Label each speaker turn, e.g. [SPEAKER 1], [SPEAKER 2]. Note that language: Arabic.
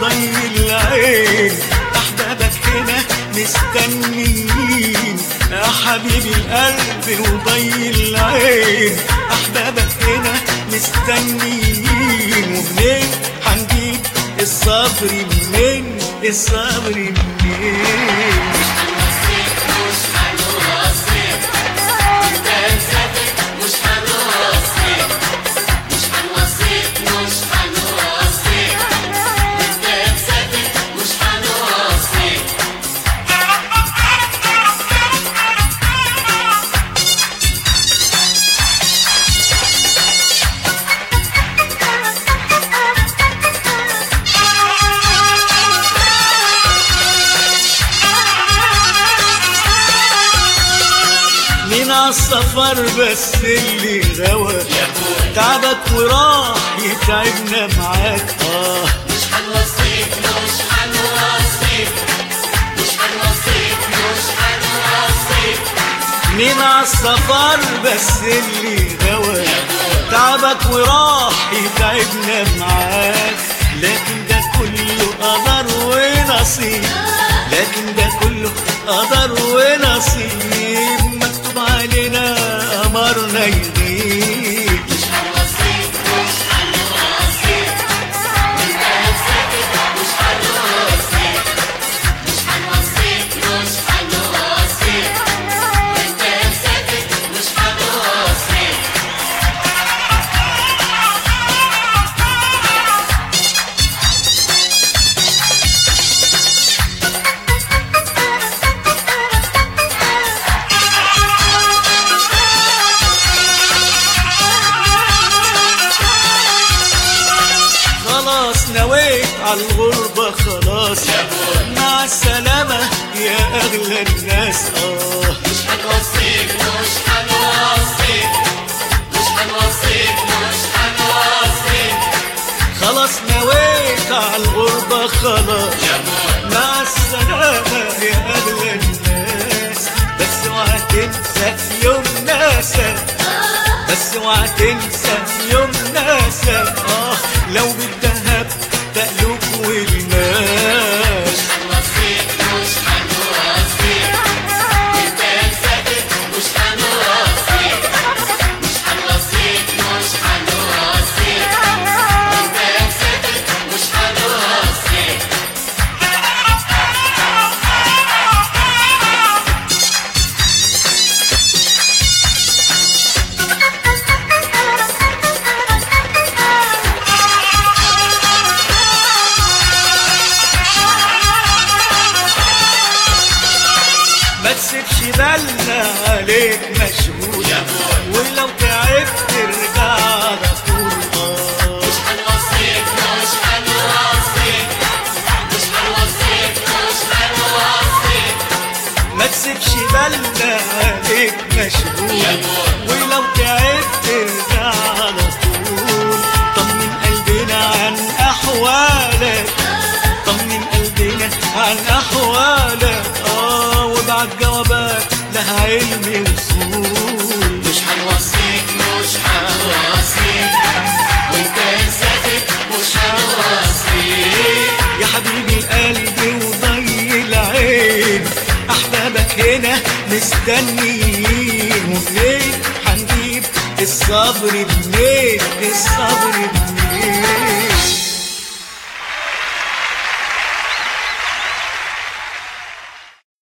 [SPEAKER 1] وضي العين، احبابك هنا مستنيين يا حبيبي القلب وضي العين، احبابك هنا مستنيين. ومنين هنجيب الصبر منين، الصبر منين؟
[SPEAKER 2] مش هنوصيك مش هنوصيك، انت مسافر مش هنوصيك، مش هنوصيك مش هنوصيك، انت مسافر مش هنوصيك.
[SPEAKER 1] مين عالسفر بس اللي غوى تعبك وراح يتعبنا معاك.
[SPEAKER 2] مش هنوصيك مش هنوصيك، مش هنوصيك مش هنوصيك.
[SPEAKER 1] مين عالسفر بس اللي غوى تعبك وراح يتعبنا معاك. لكن ده كله قدر ونصيب، لكن ده كله قدر ونصيب، مكتوب علينا أمرنا يغيب.
[SPEAKER 2] مش هنوصيك مش هنوصيك، انت مسافر مش هنوصيك، مش هنوصيك مش هنوصيك، انت مسافر مش هنوصيك.
[SPEAKER 1] خلاص نويت عالغربة خلاص، مع السلامة يا أغلى الناس.
[SPEAKER 2] مش هنوصيك مش هنوصيك، مش هنوصيك مش هنوصيك.
[SPEAKER 1] خلاص نويت عالغربة خلاص، مع السلامة يا أغلى الناس. بس اوعى تنسى في يوم ناسك، بس اوعى تنسى في يوم ناسك. لو بالذهب تقلب والماس.
[SPEAKER 2] مش هنوصيك مش هنوصيك، انت مسافر مش هنوصيك، مش هنوصيك مش هنوصيك، انت مسافر مش هنوصيك.
[SPEAKER 1] ما تسيبش بالنا عليك مشغول، ولو تعبت ترجع على طول.
[SPEAKER 2] مش هنوصيك مش هنوصيك، مش هنوصيك مش هنوصيك.
[SPEAKER 1] ما تسيبش بالنا عليك مشغول، ولو تعبت ترجع على طول. طمن قلبنا عن أحوالك، طمن قلبنا عن أحوالك. وابعت جوابات لها علم وصول.
[SPEAKER 2] مش هنوصيك مش هنوصيك، وانت مسافر مش هنوصيك.
[SPEAKER 1] يا حبيبي القلب وضي العين، احبابك هنا مستنيين. ومنين هنجيب الصبر منين، الصبر منين؟